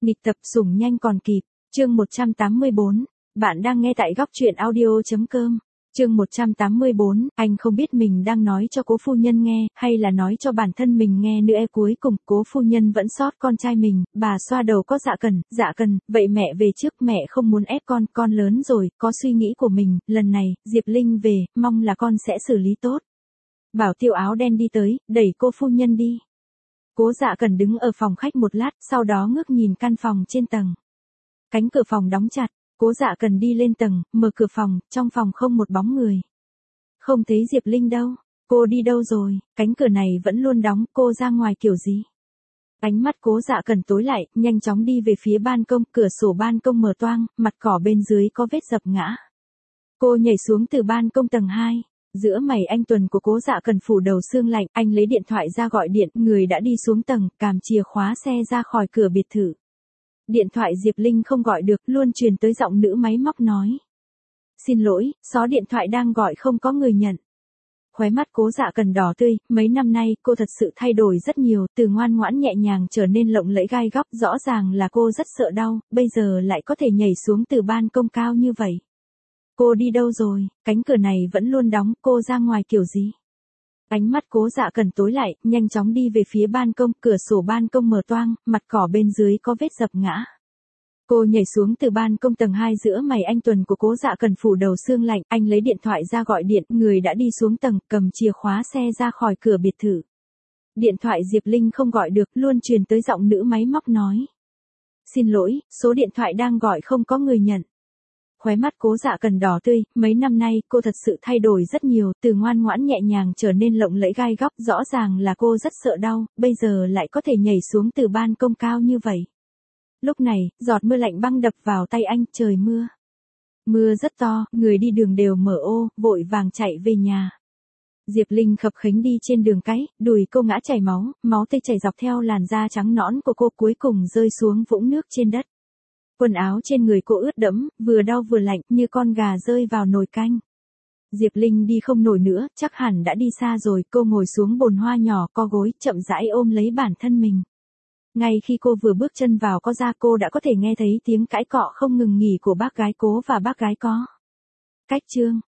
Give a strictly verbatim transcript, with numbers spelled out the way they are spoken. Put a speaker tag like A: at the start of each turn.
A: Nghịch tập sủng nhanh còn kịp, chương một trăm tám mươi bốn. Bạn đang nghe tại góc truyện audio chấm com. Chương một trăm tám mươi bốn, anh không biết mình đang nói cho cố phu nhân nghe, hay là nói cho bản thân mình nghe nữa. E cuối cùng, cố phu nhân vẫn sót con trai mình, bà xoa đầu có Dạ Cần, Dạ Cần, vậy mẹ về trước, mẹ không muốn ép con, con lớn rồi, có suy nghĩ của mình, lần này, Diệp Linh về, mong là con sẽ xử lý tốt. Bảo tiêu áo đen đi tới, đẩy cô phu nhân đi. Cố Dạ Cần đứng ở phòng khách một lát, sau đó ngước nhìn căn phòng trên tầng. Cánh cửa phòng đóng chặt. Cố Dạ Cần đi lên tầng, mở cửa phòng, trong phòng không một bóng người. Không thấy Diệp Linh đâu, cô đi đâu rồi, cánh cửa này vẫn luôn đóng, cô ra ngoài kiểu gì? Ánh mắt Cố Dạ Cần tối lại, nhanh chóng đi về phía ban công, cửa sổ ban công mở toang, mặt cỏ bên dưới có vết dập ngã. Cô nhảy xuống từ ban công tầng hai, giữa mày anh tuần của Cố Dạ Cần phủ đầu sương lạnh, anh lấy điện thoại ra gọi điện, người đã đi xuống tầng, càm chìa khóa xe ra khỏi cửa biệt thự. Điện thoại Diệp Linh không gọi được, luôn truyền tới giọng nữ máy móc nói. Xin lỗi, số điện thoại đang gọi không có người nhận. Khóe mắt Cố Dạ Cần đỏ tươi, mấy năm nay cô thật sự thay đổi rất nhiều, từ ngoan ngoãn nhẹ nhàng trở nên lộng lẫy gai góc, rõ ràng là cô rất sợ đau, bây giờ lại có thể nhảy xuống từ ban công cao như vậy. Cô đi đâu rồi, cánh cửa này vẫn luôn đóng, cô ra ngoài kiểu gì? Ánh mắt Cố Dạ Cần tối lại, nhanh chóng đi về phía ban công, cửa sổ ban công mở toang, mặt cỏ bên dưới có vết dập ngã. Cô nhảy xuống từ ban công tầng hai, giữa mày anh tuần của Cố Dạ Cần phủ đầu sương lạnh, anh lấy điện thoại ra gọi điện, người đã đi xuống tầng, cầm chìa khóa xe ra khỏi cửa biệt thự. Điện thoại Diệp Linh không gọi được, luôn truyền tới giọng nữ máy móc nói. Xin lỗi, số điện thoại đang gọi không có người nhận. Khóe mắt Cố Dạ Cần đỏ tươi, mấy năm nay cô thật sự thay đổi rất nhiều, từ ngoan ngoãn nhẹ nhàng trở nên lộng lẫy gai góc, rõ ràng là cô rất sợ đau, bây giờ lại có thể nhảy xuống từ ban công cao như vậy. Lúc này, giọt mưa lạnh băng đập vào tay anh, trời mưa. Mưa rất to, người đi đường đều mở ô, vội vàng chạy về nhà. Diệp Linh khập khiễng đi trên đường cái, đùi cô ngã chảy máu, máu tươi chảy dọc theo làn da trắng nõn của cô, cuối cùng rơi xuống vũng nước trên đất. Quần áo trên người cô ướt đẫm, vừa đau vừa lạnh, như con gà rơi vào nồi canh. Diệp Linh đi không nổi nữa, chắc hẳn đã đi xa rồi, cô ngồi xuống bồn hoa nhỏ, co gối, chậm rãi ôm lấy bản thân mình. Ngay khi cô vừa bước chân vào có ra, cô đã có thể nghe thấy tiếng cãi cọ không ngừng nghỉ của bác gái Cố và bác gái Có. Cách chương,